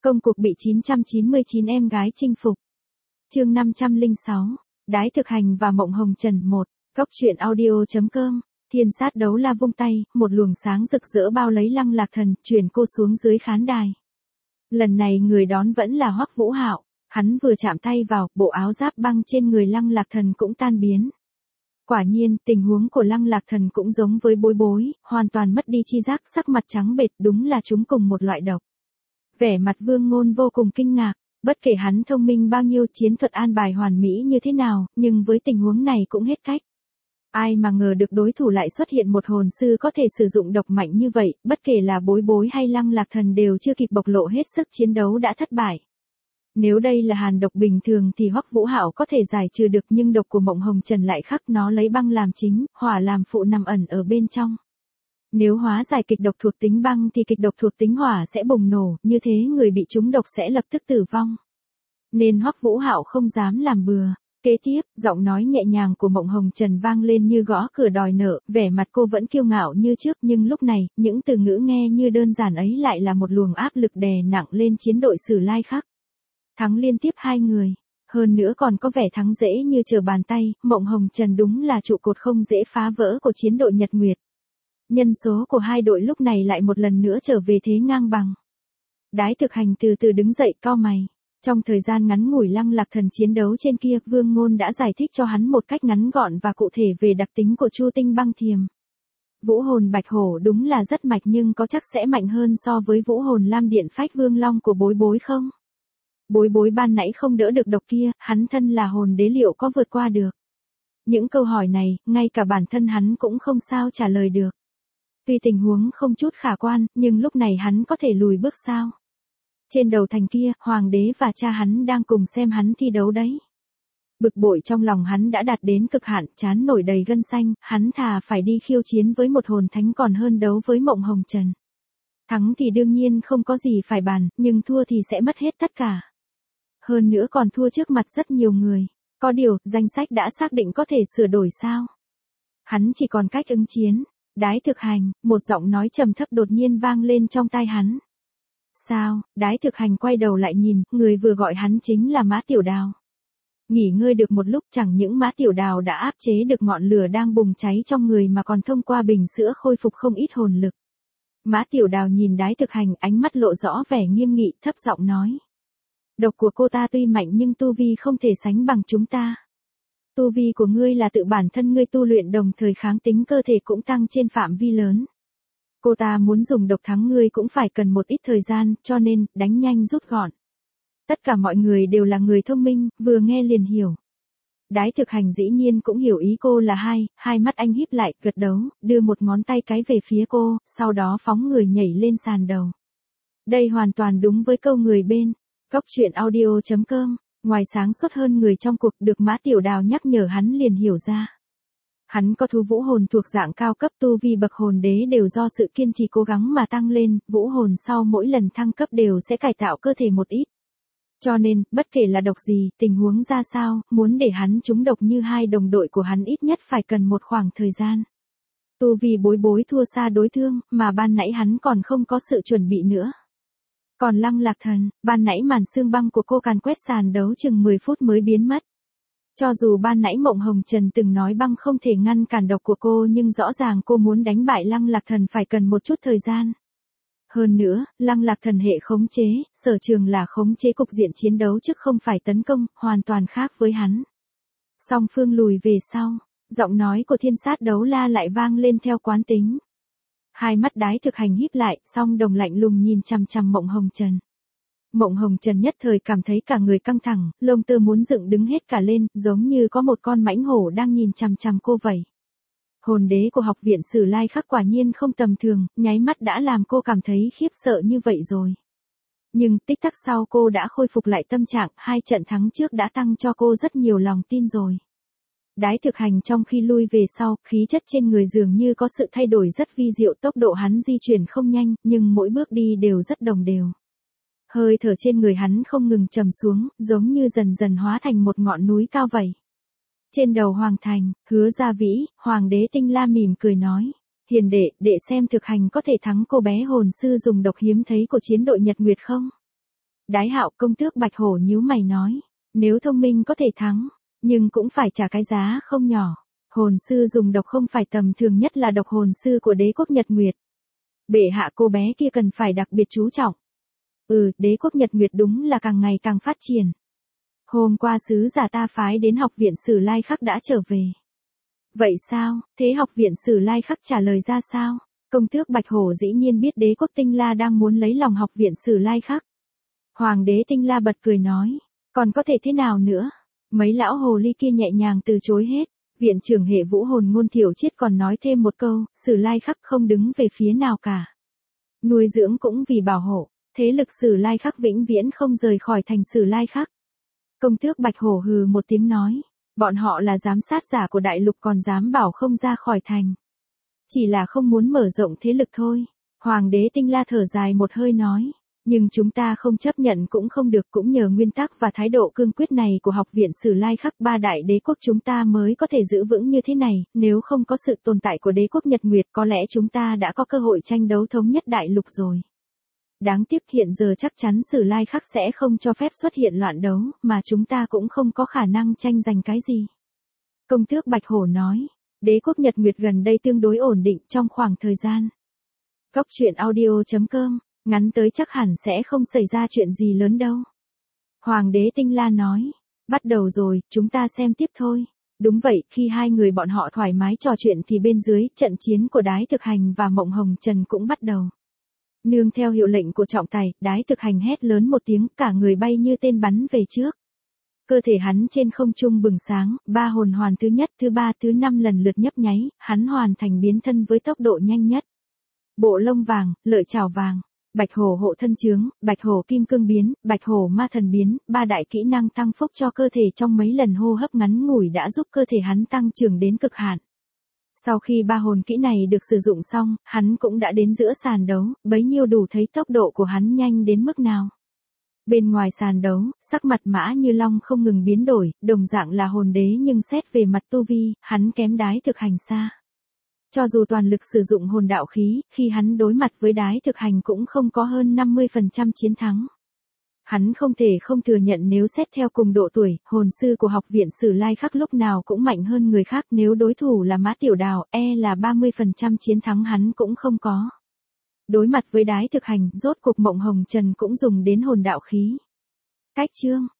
Công cuộc bị 999 em gái chinh phục. Chương 506. Đái Thực Hành và Mộng Hồng Trần 1. Góc truyện audio.com. Thiên sát đấu la vung tay, một luồng sáng rực rỡ bao lấy Lăng Lạc Thần, chuyển cô xuống dưới khán đài. Lần này người đón vẫn là Hoắc Vũ Hạo, hắn vừa chạm tay vào, bộ áo giáp băng trên người Lăng Lạc Thần cũng tan biến. Quả nhiên, tình huống của Lăng Lạc Thần cũng giống với Bối Bối, hoàn toàn mất đi chi giác, sắc mặt trắng bệch, đúng là chúng cùng một loại độc. Vẻ mặt Vương Ngôn vô cùng kinh ngạc, bất kể hắn thông minh bao nhiêu, chiến thuật an bài hoàn mỹ như thế nào, nhưng với tình huống này cũng hết cách. Ai mà ngờ được đối thủ lại xuất hiện một hồn sư có thể sử dụng độc mạnh như vậy, bất kể là Bối Bối hay Lăng Lạc Thần đều chưa kịp bộc lộ hết sức chiến đấu đã thất bại. Nếu đây là hàn độc bình thường thì Hoắc Vũ Hạo có thể giải trừ được, nhưng độc của Mộng Hồng Trần lại khác, nó lấy băng làm chính, hỏa làm phụ nằm ẩn ở bên trong. Nếu hóa giải kịch độc thuộc tính băng thì kịch độc thuộc tính hỏa sẽ bùng nổ, như thế người bị trúng độc sẽ lập tức tử vong. Nên Hoắc Vũ Hạo không dám làm bừa. Kế tiếp, giọng nói nhẹ nhàng của Mộng Hồng Trần vang lên như gõ cửa đòi nợ, vẻ mặt cô vẫn kiêu ngạo như trước, nhưng lúc này, những từ ngữ nghe như đơn giản ấy lại là một luồng áp lực đè nặng lên chiến đội Sử Lai Khắc. Thắng liên tiếp 2 người, hơn nữa còn có vẻ thắng dễ như trở bàn tay, Mộng Hồng Trần đúng là trụ cột không dễ phá vỡ của chiến đội Nhật Nguyệt. Nhân số của hai đội lúc này lại một lần nữa trở về thế ngang bằng. Đái Thực Hành từ từ đứng dậy, cau mày. Trong thời gian ngắn ngủi Lăng Lạc Thần chiến đấu trên kia, Vương Ngôn đã giải thích cho hắn một cách ngắn gọn và cụ thể về đặc tính của Chu Tinh Băng Thiềm. Vũ hồn Bạch Hổ đúng là rất mạnh, nhưng có chắc sẽ mạnh hơn so với vũ hồn Lam Điện Phách Vương Long của Bối Bối không? Bối Bối ban nãy không đỡ được độc kia, hắn thân là hồn đế liệu có vượt qua được? Những câu hỏi này, ngay cả bản thân hắn cũng không sao trả lời được. Tuy tình huống không chút khả quan, nhưng lúc này hắn có thể lùi bước sao? Trên đầu thành kia, hoàng đế và cha hắn đang cùng xem hắn thi đấu đấy. Bực bội trong lòng hắn đã đạt đến cực hạn, trán nổi đầy gân xanh, hắn thà phải đi khiêu chiến với một hồn thánh còn hơn đấu với Mộng Hồng Trần. Thắng thì đương nhiên không có gì phải bàn, nhưng thua thì sẽ mất hết tất cả. Hơn nữa còn thua trước mặt rất nhiều người. Có điều, danh sách đã xác định có thể sửa đổi sao? Hắn chỉ còn cách ứng chiến. Đái Thực Hành, một giọng nói trầm thấp đột nhiên vang lên trong tai hắn. Sao? Đái Thực Hành quay đầu lại nhìn, người vừa gọi hắn chính là Mã Tiểu Đào. Nghỉ ngơi được một lúc, chẳng những Mã Tiểu Đào đã áp chế được ngọn lửa đang bùng cháy trong người mà còn thông qua bình sữa khôi phục không ít hồn lực. Mã Tiểu Đào nhìn Đái Thực Hành, ánh mắt lộ rõ vẻ nghiêm nghị, thấp giọng nói. Độc của cô ta tuy mạnh nhưng tu vi không thể sánh bằng chúng ta. Tu vi của ngươi là tự bản thân ngươi tu luyện, đồng thời kháng tính cơ thể cũng tăng trên phạm vi lớn. Cô ta muốn dùng độc thắng ngươi cũng phải cần một ít thời gian, cho nên, đánh nhanh rút gọn. Tất cả mọi người đều là người thông minh, vừa nghe liền hiểu. Đái Thực Hành dĩ nhiên cũng hiểu ý cô là hai mắt anh híp lại, gật đầu, đưa một ngón tay cái về phía cô, sau đó phóng người nhảy lên sàn đầu. Đây hoàn toàn đúng với câu người bên. Góc truyện audio.com. Ngoài sáng suốt hơn người trong cuộc, được Mã Tiểu Đào nhắc nhở hắn liền hiểu ra. Hắn có thú vũ hồn thuộc dạng cao cấp, tu vi bậc hồn đế đều do sự kiên trì cố gắng mà tăng lên, vũ hồn sau mỗi lần thăng cấp đều sẽ cải tạo cơ thể một ít. Cho nên, bất kể là độc gì, tình huống ra sao, muốn để hắn trúng độc như hai đồng đội của hắn ít nhất phải cần một khoảng thời gian. Tu vi Bối Bối thua xa đối thương, mà ban nãy hắn còn không có sự chuẩn bị nữa. Còn Lăng Lạc Thần, ban nãy màn xương băng của cô càn quét sàn đấu chừng 10 phút mới biến mất. Cho dù ban nãy Mộng Hồng Trần từng nói băng không thể ngăn cản độc của cô, nhưng rõ ràng cô muốn đánh bại Lăng Lạc Thần phải cần một chút thời gian. Hơn nữa, Lăng Lạc Thần hệ khống chế, sở trường là khống chế cục diện chiến đấu chứ không phải tấn công, hoàn toàn khác với hắn. Song phương lùi về sau, giọng nói của thiên sát đấu la lại vang lên theo quán tính. Hai mắt Đái Thực Hành híp lại, song đồng lạnh lùng nhìn chằm chằm Mộng Hồng Trần. Mộng Hồng Trần nhất thời cảm thấy cả người căng thẳng, lông tơ muốn dựng đứng hết cả lên, giống như có một con mãnh hổ đang nhìn chằm chằm cô vậy. Hồn đế của học viện Sử Lai Khắc quả nhiên không tầm thường, nháy mắt đã làm cô cảm thấy khiếp sợ như vậy rồi. Nhưng tích tắc sau cô đã khôi phục lại tâm trạng, 2 trận thắng trước đã tăng cho cô rất nhiều lòng tin rồi. Đái Thực Hành trong khi lui về sau, khí chất trên người dường như có sự thay đổi rất vi diệu, tốc độ hắn di chuyển không nhanh, nhưng mỗi bước đi đều rất đồng đều. Hơi thở trên người hắn không ngừng trầm xuống, giống như dần dần hóa thành một ngọn núi cao vậy. Trên đầu Hoàng Thành, Hứa Gia Vĩ, Hoàng đế Tinh La mỉm cười nói. Hiền đệ, đệ xem Thực Hành có thể thắng cô bé hồn sư dùng độc hiếm thấy của chiến đội Nhật Nguyệt không? Đái Hạo, công tước Bạch Hổ nhíu mày nói, nếu thông minh có thể thắng, nhưng cũng phải trả cái giá không nhỏ. Hồn sư dùng độc không phải tầm thường, nhất là độc hồn sư của đế quốc Nhật Nguyệt. Bệ hạ, cô bé kia cần phải đặc biệt chú trọng. Đế quốc Nhật Nguyệt đúng là càng ngày càng phát triển. Hôm qua sứ giả ta phái đến học viện Sử Lai Khắc đã trở về. Vậy sao, thế học viện Sử Lai Khắc trả lời ra sao? Công tước Bạch Hổ dĩ nhiên biết đế quốc Tinh La đang muốn lấy lòng học viện Sử Lai Khắc. Hoàng đế Tinh La bật cười nói, còn có thể thế nào nữa? Mấy lão hồ ly kia nhẹ nhàng từ chối hết. Viện trưởng hệ vũ hồn Ngôn Thiểu Triết còn nói thêm một câu, Sử Lai Khắc không đứng về phía nào cả. Nuôi dưỡng cũng vì bảo hộ, thế lực Sử Lai Khắc vĩnh viễn không rời khỏi thành Sử Lai Khắc. Công tước Bạch Hổ hừ một tiếng nói, bọn họ là giám sát giả của đại lục còn dám bảo không ra khỏi thành. Chỉ là không muốn mở rộng thế lực thôi. Hoàng đế Tinh La thở dài một hơi nói, nhưng chúng ta không chấp nhận cũng không được, cũng nhờ nguyên tắc và thái độ cương quyết này của học viện Sử Lai Khắc ba đại đế quốc chúng ta mới có thể giữ vững như thế này, nếu không có sự tồn tại của đế quốc Nhật Nguyệt có lẽ chúng ta đã có cơ hội tranh đấu thống nhất đại lục rồi. Đáng tiếc hiện giờ chắc chắn Sử Lai Khắc sẽ không cho phép xuất hiện loạn đấu, mà chúng ta cũng không có khả năng tranh giành cái gì. Công tước Bạch Hổ nói, đế quốc Nhật Nguyệt gần đây tương đối ổn định trong khoảng thời gian. Góc truyện audio.com, ngắn tới chắc hẳn sẽ không xảy ra chuyện gì lớn đâu. Hoàng đế Tinh La nói, bắt đầu rồi, chúng ta xem tiếp thôi. Đúng vậy, khi hai người bọn họ thoải mái trò chuyện thì bên dưới, trận chiến của Đái Thực Hành và Mộng Hồng Trần cũng bắt đầu. Nương theo hiệu lệnh của trọng tài, Đái Thực Hành hét lớn một tiếng, cả người bay như tên bắn về trước. Cơ thể hắn trên không trung bừng sáng, ba hồn hoàn thứ nhất, thứ ba, thứ năm lần lượt nhấp nháy, hắn hoàn thành biến thân với tốc độ nhanh nhất. Bộ lông vàng, lợi chảo vàng, Bạch Hổ hộ thân chướng, Bạch Hổ kim cương biến, Bạch Hổ ma thần biến, ba đại kỹ năng tăng phúc cho cơ thể trong mấy lần hô hấp ngắn ngủi đã giúp cơ thể hắn tăng trưởng đến cực hạn. Sau khi ba hồn kỹ này được sử dụng xong, hắn cũng đã đến giữa sàn đấu, bấy nhiêu đủ thấy tốc độ của hắn nhanh đến mức nào. Bên ngoài sàn đấu, sắc mặt Mã Như Long không ngừng biến đổi, đồng dạng là hồn đế nhưng xét về mặt tu vi, hắn kém Đái Thực Hành xa. Cho dù toàn lực sử dụng hồn đạo khí, khi hắn đối mặt với Đái Thực Hành cũng không có hơn 50% chiến thắng. Hắn không thể không thừa nhận nếu xét theo cùng độ tuổi, hồn sư của học viện Sử Lai Khắc lúc nào cũng mạnh hơn người khác, nếu đối thủ là Mã Tiểu Đào, là 30% chiến thắng hắn cũng không có. Đối mặt với Đái Thực Hành, rốt cuộc Mộng Hồng Trần cũng dùng đến hồn đạo khí. Cách chương